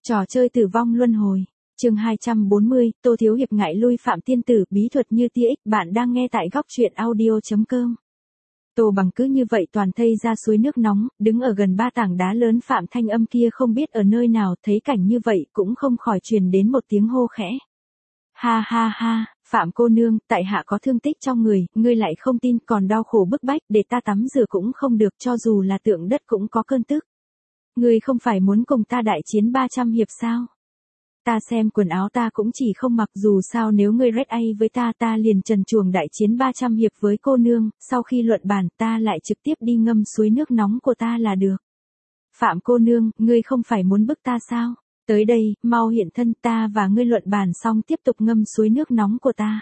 Trò chơi tử vong luân hồi. Chương 240, Tô Thiếu Hiệp ngại lui Phạm Tiên Tử, bí thuật như tia ích, bạn đang nghe tại góc truyện audio.com. Tô Bằng cứ như vậy toàn thây ra suối nước nóng, đứng ở gần ba tảng đá lớn. Phạm Thanh Âm kia không biết ở nơi nào, thấy cảnh như vậy cũng không khỏi truyền đến một tiếng hô khẽ. Ha ha ha, Phạm cô nương, tại hạ có thương tích trong người, ngươi lại không tin, còn đau khổ bức bách, để ta tắm rửa cũng không được, cho dù là tượng đất cũng có cơn tức. Ngươi không phải muốn cùng ta đại chiến 300 hiệp sao? Ta xem quần áo ta cũng chỉ không mặc, dù sao nếu ngươi rét ai với ta liền trần truồng đại chiến 300 hiệp với cô nương, sau khi luận bàn ta lại trực tiếp đi ngâm suối nước nóng của ta là được. Phạm cô nương, ngươi không phải muốn bức ta sao? Tới đây, mau hiện thân, ta và ngươi luận bàn xong tiếp tục ngâm suối nước nóng của ta.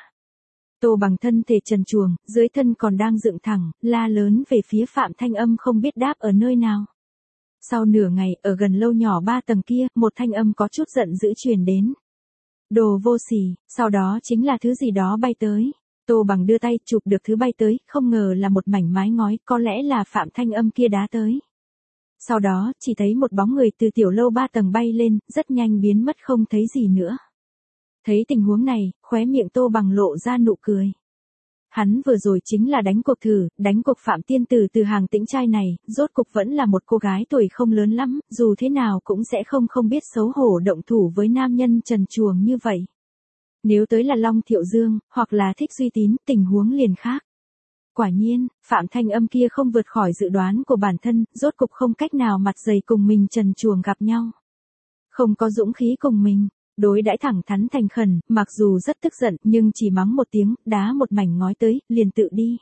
Tô Bằng thân thể trần truồng, dưới thân còn đang dựng thẳng, la lớn về phía Phạm Thanh Âm không biết đáp ở nơi nào. Sau nửa ngày, ở gần lâu nhỏ 3 tầng kia, một thanh âm có chút giận dữ truyền đến. Đồ vô sỉ, sau đó chính là thứ gì đó bay tới. Tô Bằng đưa tay chụp được thứ bay tới, không ngờ là một mảnh mái ngói, có lẽ là Phạm Thanh Âm kia đá tới. Sau đó, chỉ thấy một bóng người từ tiểu lâu 3 tầng bay lên, rất nhanh biến mất không thấy gì nữa. Thấy tình huống này, khóe miệng Tô Bằng lộ ra nụ cười. Hắn vừa rồi chính là đánh cuộc thử, đánh cuộc Phạm Tiên Tử từ hàng Tĩnh trai này, rốt cục vẫn là một cô gái tuổi không lớn lắm, dù thế nào cũng sẽ không biết xấu hổ động thủ với nam nhân trần truồng như vậy. Nếu tới là Long Thiệu Dương, hoặc là Thích Duy Tín, tình huống liền khác. Quả nhiên, Phạm Thanh Âm kia không vượt khỏi dự đoán của bản thân, rốt cục không cách nào mặt dày cùng mình trần truồng gặp nhau. Không có dũng khí cùng mình. Đối đãi thẳng thắn thành khẩn, mặc dù rất tức giận nhưng chỉ mắng một tiếng, đá một mảnh ngói tới, liền tự đi.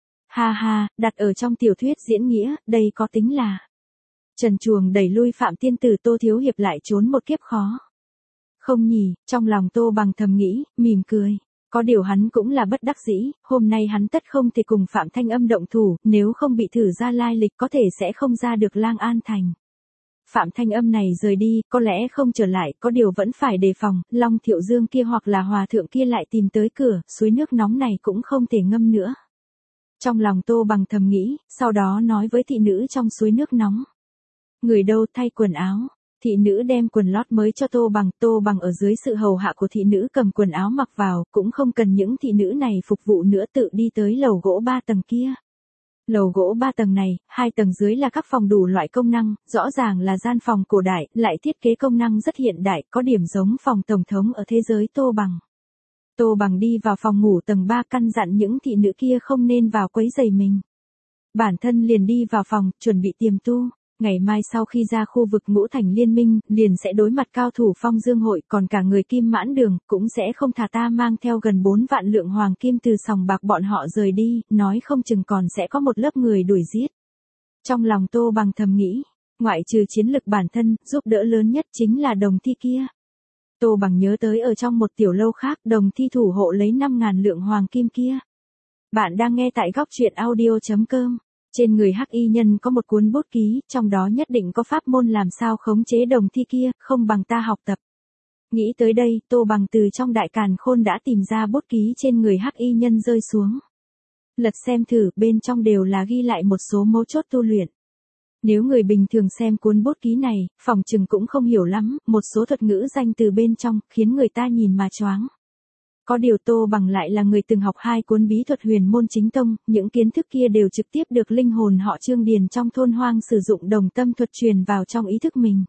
Ha ha, đặt ở trong tiểu thuyết diễn nghĩa, đây có tính là. Trần truồng đẩy lui Phạm Tiên Tử, Tô Thiếu Hiệp lại trốn một kiếp khó. Không nhỉ, trong lòng Tô Bằng thầm nghĩ, mỉm cười. Có điều hắn cũng là bất đắc dĩ, hôm nay hắn tất không thể cùng Phạm Thanh Âm động thủ, nếu không bị thử ra lai lịch có thể sẽ không ra được Lang An Thành. Phạm Thanh Âm này rời đi, có lẽ không trở lại, có điều vẫn phải đề phòng, Long Thiệu Dương kia hoặc là hòa thượng kia lại tìm tới cửa, suối nước nóng này cũng không thể ngâm nữa. Trong lòng Tô Bằng thầm nghĩ, sau đó nói với thị nữ trong suối nước nóng. Người đâu thay quần áo, thị nữ đem quần lót mới cho Tô Bằng ở dưới sự hầu hạ của thị nữ cầm quần áo mặc vào, cũng không cần những thị nữ này phục vụ nữa, tự đi tới lầu gỗ 3 tầng kia. Lầu gỗ 3 tầng này, 2 tầng dưới là các phòng đủ loại công năng, rõ ràng là gian phòng cổ đại, lại thiết kế công năng rất hiện đại, có điểm giống phòng tổng thống ở thế giới Tô Bằng. Tô Bằng đi vào phòng ngủ tầng 3 căn dặn những thị nữ kia không nên vào quấy rầy mình. Bản thân liền đi vào phòng, chuẩn bị tiềm tu. Ngày mai sau khi ra khu vực Ngũ Thành Liên Minh, liền sẽ đối mặt cao thủ Phong Dương hội, còn cả người Kim Mãn Đường, cũng sẽ không thà ta mang theo gần 4 vạn lượng hoàng kim từ sòng bạc bọn họ rời đi, nói không chừng còn sẽ có một lớp người đuổi giết. Trong lòng Tô Bằng thầm nghĩ, ngoại trừ chiến lực bản thân, giúp đỡ lớn nhất chính là Đồng Thi kia. Tô Bằng nhớ tới ở trong một tiểu lâu khác, Đồng Thi thủ hộ lấy 5.000 lượng hoàng kim kia. Bạn đang nghe tại góc truyện audio.com. Trên người Hắc Y Nhân có một cuốn bút ký, trong đó nhất định có pháp môn làm sao khống chế Đồng Thi kia, không bằng ta học tập. Nghĩ tới đây, Tô Bằng từ trong đại càn khôn đã tìm ra bút ký trên người Hắc Y Nhân rơi xuống. Lật xem thử, bên trong đều là ghi lại một số mấu chốt tu luyện. Nếu người bình thường xem cuốn bút ký này, phòng chừng cũng không hiểu lắm, một số thuật ngữ danh từ bên trong, khiến người ta nhìn mà choáng. Có điều Tô Bằng lại là người từng học 2 cuốn bí thuật huyền môn chính tông, những kiến thức kia đều trực tiếp được linh hồn họ Trương Điền trong thôn hoang sử dụng đồng tâm thuật truyền vào trong ý thức mình.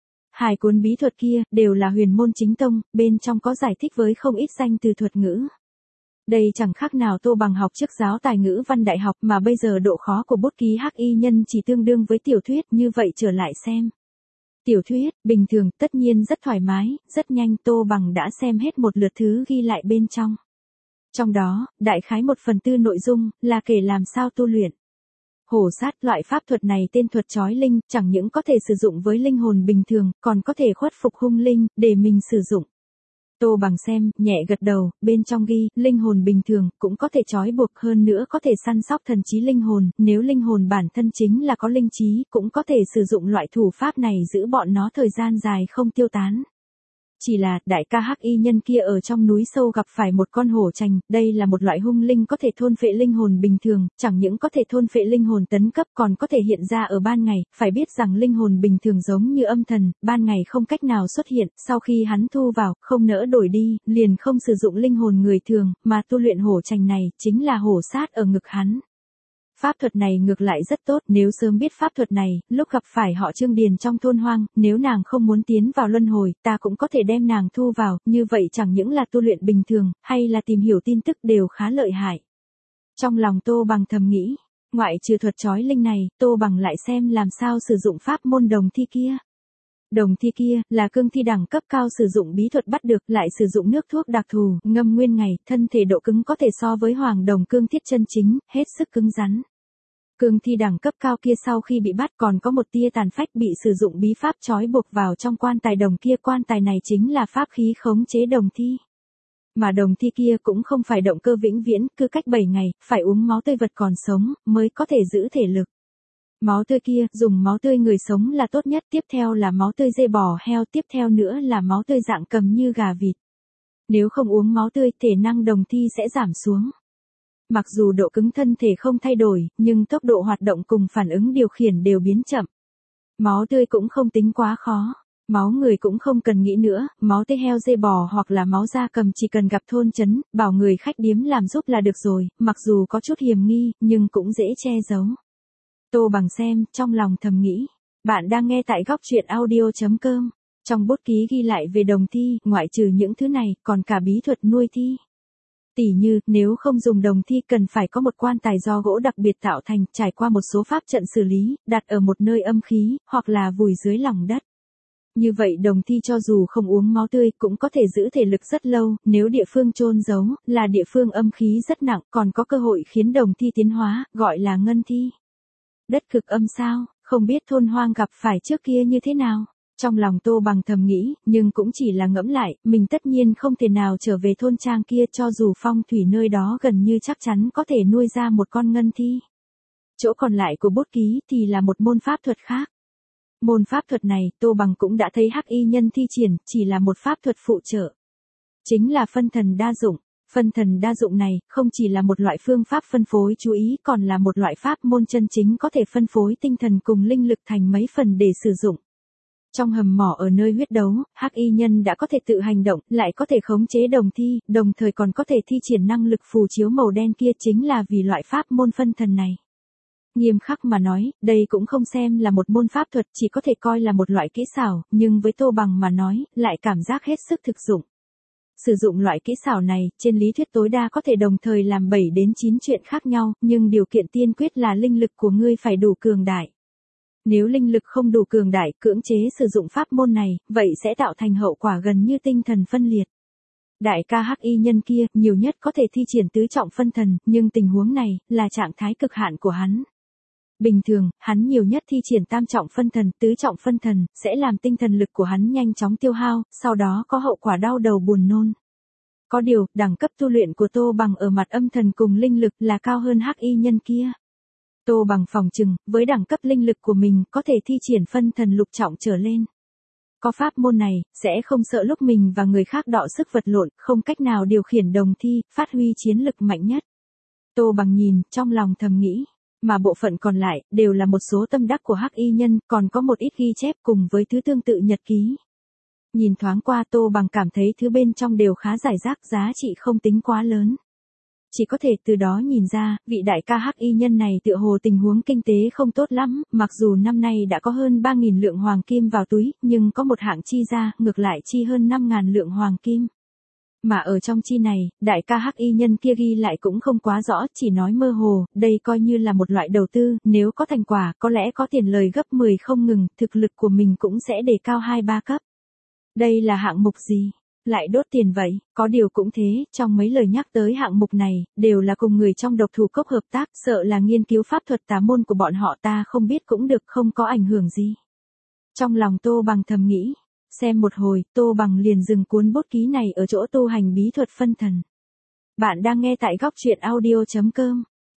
2 cuốn bí thuật kia, đều là huyền môn chính tông, bên trong có giải thích với không ít danh từ thuật ngữ. Đây chẳng khác nào Tô Bằng học trước giáo tài ngữ văn đại học, mà bây giờ độ khó của bút ký Hắc Y Nhân chỉ tương đương với tiểu thuyết, như vậy trở lại xem. Tiểu thuyết, bình thường, tất nhiên rất thoải mái, rất nhanh Tô Bằng đã xem hết một lượt thứ ghi lại bên trong. Trong đó, đại khái 1/4 nội dung, là kể làm sao tu luyện. Hổ sát, loại pháp thuật này tên thuật chói linh, chẳng những có thể sử dụng với linh hồn bình thường, còn có thể khuất phục hung linh, để mình sử dụng. Tô Bằng xem, nhẹ gật đầu, bên trong ghi, linh hồn bình thường, cũng có thể trói buộc, hơn nữa có thể săn sóc thần trí linh hồn, nếu linh hồn bản thân chính là có linh trí, cũng có thể sử dụng loại thủ pháp này giữ bọn nó thời gian dài không tiêu tán. Chỉ là, đại ca hắc y nhân kia ở trong núi sâu gặp phải một con hổ trành, đây là một loại hung linh có thể thôn phệ linh hồn bình thường, chẳng những có thể thôn phệ linh hồn tấn cấp còn có thể hiện ra ở ban ngày, phải biết rằng linh hồn bình thường giống như âm thần, ban ngày không cách nào xuất hiện, sau khi hắn thu vào, không nỡ đổi đi, liền không sử dụng linh hồn người thường, mà tu luyện hổ trành này, chính là hổ sát ở ngực hắn. Pháp thuật này ngược lại rất tốt, nếu sớm biết pháp thuật này, lúc gặp phải họ Trương Điền trong thôn hoang, nếu nàng không muốn tiến vào luân hồi, ta cũng có thể đem nàng thu vào, như vậy chẳng những là tu luyện bình thường, hay là tìm hiểu tin tức đều khá lợi hại. Trong lòng Tô Bằng thầm nghĩ, ngoại trừ thuật chói linh này, Tô Bằng lại xem làm sao sử dụng pháp môn đồng thi kia. Đồng thi kia, là cương thi đẳng cấp cao sử dụng bí thuật bắt được, lại sử dụng nước thuốc đặc thù, ngâm nguyên ngày, thân thể độ cứng có thể so với hoàng đồng cương thiết chân chính, hết sức cứng rắn. Cương thi đẳng cấp cao kia sau khi bị bắt còn có một tia tàn phách bị sử dụng bí pháp trói buộc vào trong quan tài đồng kia, quan tài này chính là pháp khí khống chế đồng thi. Mà đồng thi kia cũng không phải động cơ vĩnh viễn, cứ cách 7 ngày, phải uống máu tươi vật còn sống, mới có thể giữ thể lực. Máu tươi kia, dùng máu tươi người sống là tốt nhất, tiếp theo là máu tươi dê bò heo, tiếp theo nữa là máu tươi dạng cầm như gà vịt. Nếu không uống máu tươi, thể năng đồng thi sẽ giảm xuống. Mặc dù độ cứng thân thể không thay đổi, nhưng tốc độ hoạt động cùng phản ứng điều khiển đều biến chậm. Máu tươi cũng không tính quá khó. Máu người cũng không cần nghĩ nữa, máu tươi heo dê bò hoặc là máu gia cầm chỉ cần gặp thôn trấn, bảo người khách điếm làm giúp là được rồi, mặc dù có chút hiểm nghi, nhưng cũng dễ che giấu. Tô Bằng xem, trong lòng thầm nghĩ. Bạn đang nghe tại góc truyện audio.com. Trong bút ký ghi lại về đồng thi, ngoại trừ những thứ này, còn cả bí thuật nuôi thi. Tỉ như, nếu không dùng đồng thi cần phải có một quan tài do gỗ đặc biệt tạo thành, trải qua một số pháp trận xử lý, đặt ở một nơi âm khí, hoặc là vùi dưới lòng đất. Như vậy đồng thi cho dù không uống máu tươi cũng có thể giữ thể lực rất lâu, nếu địa phương chôn giấu, là địa phương âm khí rất nặng, còn có cơ hội khiến đồng thi tiến hóa, gọi là ngân thi. Đất cực âm sao, không biết thôn hoang gặp phải trước kia như thế nào. Trong lòng Tô Bằng thầm nghĩ, nhưng cũng chỉ là ngẫm lại, mình tất nhiên không thể nào trở về thôn trang kia cho dù phong thủy nơi đó gần như chắc chắn có thể nuôi ra một con ngân thi. Chỗ còn lại của bút ký thì là một môn pháp thuật khác. Môn pháp thuật này, Tô Bằng cũng đã thấy hắc y nhân thi triển, chỉ là một pháp thuật phụ trợ. Chính là phân thần đa dụng. Phân thần đa dụng này, không chỉ là một loại phương pháp phân phối chú ý còn là một loại pháp môn chân chính có thể phân phối tinh thần cùng linh lực thành mấy phần để sử dụng. Trong hầm mỏ ở nơi huyết đấu, hắc y nhân đã có thể tự hành động, lại có thể khống chế đồng thi, đồng thời còn có thể thi triển năng lực phù chiếu màu đen kia chính là vì loại pháp môn phân thần này. Nghiêm khắc mà nói, đây cũng không xem là một môn pháp thuật, chỉ có thể coi là một loại kỹ xảo, nhưng với Tô Bằng mà nói, lại cảm giác hết sức thực dụng. Sử dụng loại kỹ xảo này, trên lý thuyết tối đa có thể đồng thời làm 7 đến 9 chuyện khác nhau, nhưng điều kiện tiên quyết là linh lực của ngươi phải đủ cường đại. Nếu linh lực không đủ cường đại, cưỡng chế sử dụng pháp môn này, vậy sẽ tạo thành hậu quả gần như tinh thần phân liệt. Đại ca hắc y nhân kia, nhiều nhất có thể thi triển tứ trọng phân thần, nhưng tình huống này, là trạng thái cực hạn của hắn. Bình thường, hắn nhiều nhất thi triển tam trọng phân thần, tứ trọng phân thần, sẽ làm tinh thần lực của hắn nhanh chóng tiêu hao, sau đó có hậu quả đau đầu buồn nôn. Có điều, đẳng cấp tu luyện của Tô Bằng ở mặt âm thần cùng linh lực là cao hơn hắc y nhân kia. Tô Bằng phòng chừng, với đẳng cấp linh lực của mình có thể thi triển phân thần lục trọng trở lên. Có pháp môn này, sẽ không sợ lúc mình và người khác đọ sức vật lộn, không cách nào điều khiển đồng thi, phát huy chiến lực mạnh nhất. Tô Bằng nhìn, trong lòng thầm nghĩ. Mà bộ phận còn lại, đều là một số tâm đắc của hắc y nhân, còn có một ít ghi chép cùng với thứ tương tự nhật ký. Nhìn thoáng qua Tô Bằng cảm thấy thứ bên trong đều khá rải rác, giá trị không tính quá lớn. Chỉ có thể từ đó nhìn ra, vị đại ca hắc y nhân này tựa hồ tình huống kinh tế không tốt lắm, mặc dù năm nay đã có hơn 3.000 lượng hoàng kim vào túi, nhưng có một hạng chi ra, ngược lại chi hơn 5.000 lượng hoàng kim. Mà ở trong chi này, đại ca hắc y nhân kia ghi lại cũng không quá rõ, chỉ nói mơ hồ, đây coi như là một loại đầu tư, nếu có thành quả, có lẽ có tiền lời gấp 10 không ngừng, thực lực của mình cũng sẽ đề cao 2-3 cấp. Đây là hạng mục gì? Lại đốt tiền vậy, có điều cũng thế, trong mấy lời nhắc tới hạng mục này, đều là cùng người trong độc thủ cốc hợp tác, sợ là nghiên cứu pháp thuật tà môn của bọn họ ta không biết cũng được, không có ảnh hưởng gì. Trong lòng Tô Bằng thầm nghĩ, xem một hồi, Tô Bằng liền dừng cuốn bút ký này ở chỗ tu hành bí thuật phân thần. Bạn đang nghe tại góc truyện audio.com.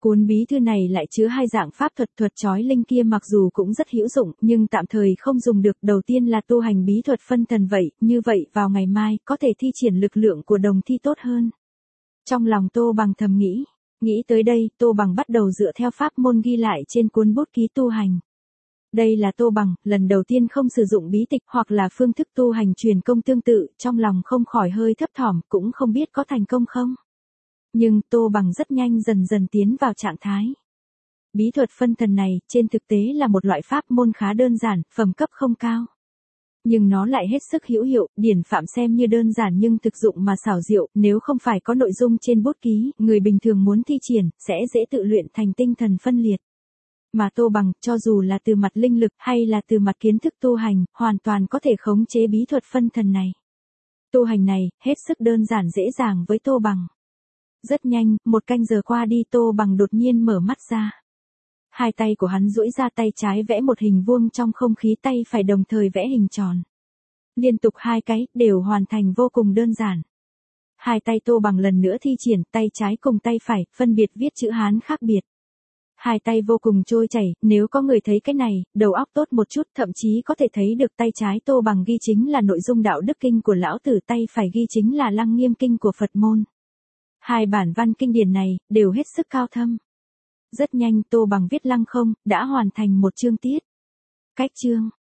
Cuốn bí thư này lại chứa hai dạng pháp thuật chói linh kia mặc dù cũng rất hữu dụng, nhưng tạm thời không dùng được. Đầu tiên là tu hành bí thuật phân thần vậy, như vậy vào ngày mai, có thể thi triển lực lượng của đồng thi tốt hơn. Trong lòng Tô Bằng thầm nghĩ. Nghĩ tới đây, Tô Bằng bắt đầu dựa theo pháp môn ghi lại trên cuốn bút ký tu hành. Đây là Tô Bằng, lần đầu tiên không sử dụng bí tịch hoặc là phương thức tu hành truyền công tương tự, trong lòng không khỏi hơi thấp thỏm, cũng không biết có thành công không. Nhưng Tô Bằng rất nhanh dần dần tiến vào trạng thái. Bí thuật phân thần này, trên thực tế là một loại pháp môn khá đơn giản, phẩm cấp không cao. Nhưng nó lại hết sức hữu hiệu, điển phạm xem như đơn giản nhưng thực dụng mà xảo diệu, nếu không phải có nội dung trên bút ký, người bình thường muốn thi triển, sẽ dễ tự luyện thành tinh thần phân liệt. Mà Tô Bằng, cho dù là từ mặt linh lực hay là từ mặt kiến thức tu hành, hoàn toàn có thể khống chế bí thuật phân thần này. Tu hành này, hết sức đơn giản dễ dàng với Tô Bằng. Rất nhanh, 1 canh giờ qua đi Tô Bằng đột nhiên mở mắt ra. Hai tay của hắn duỗi ra, tay trái vẽ một hình vuông trong không khí, tay phải đồng thời vẽ hình tròn. Liên tục 2 cái, đều hoàn thành vô cùng đơn giản. Hai tay Tô Bằng lần nữa thi triển, tay trái cùng tay phải, phân biệt viết chữ Hán khác biệt. Hai tay vô cùng trôi chảy, nếu có người thấy cái này, đầu óc tốt một chút, thậm chí có thể thấy được tay trái Tô Bằng ghi chính là nội dung đạo đức kinh của lão tử, tay phải ghi chính là Lăng Nghiêm kinh của Phật môn. Hai bản văn kinh điển này, đều hết sức cao thâm. Rất nhanh Tô Bằng viết lăng không, đã hoàn thành một chương tiết. Cách chương.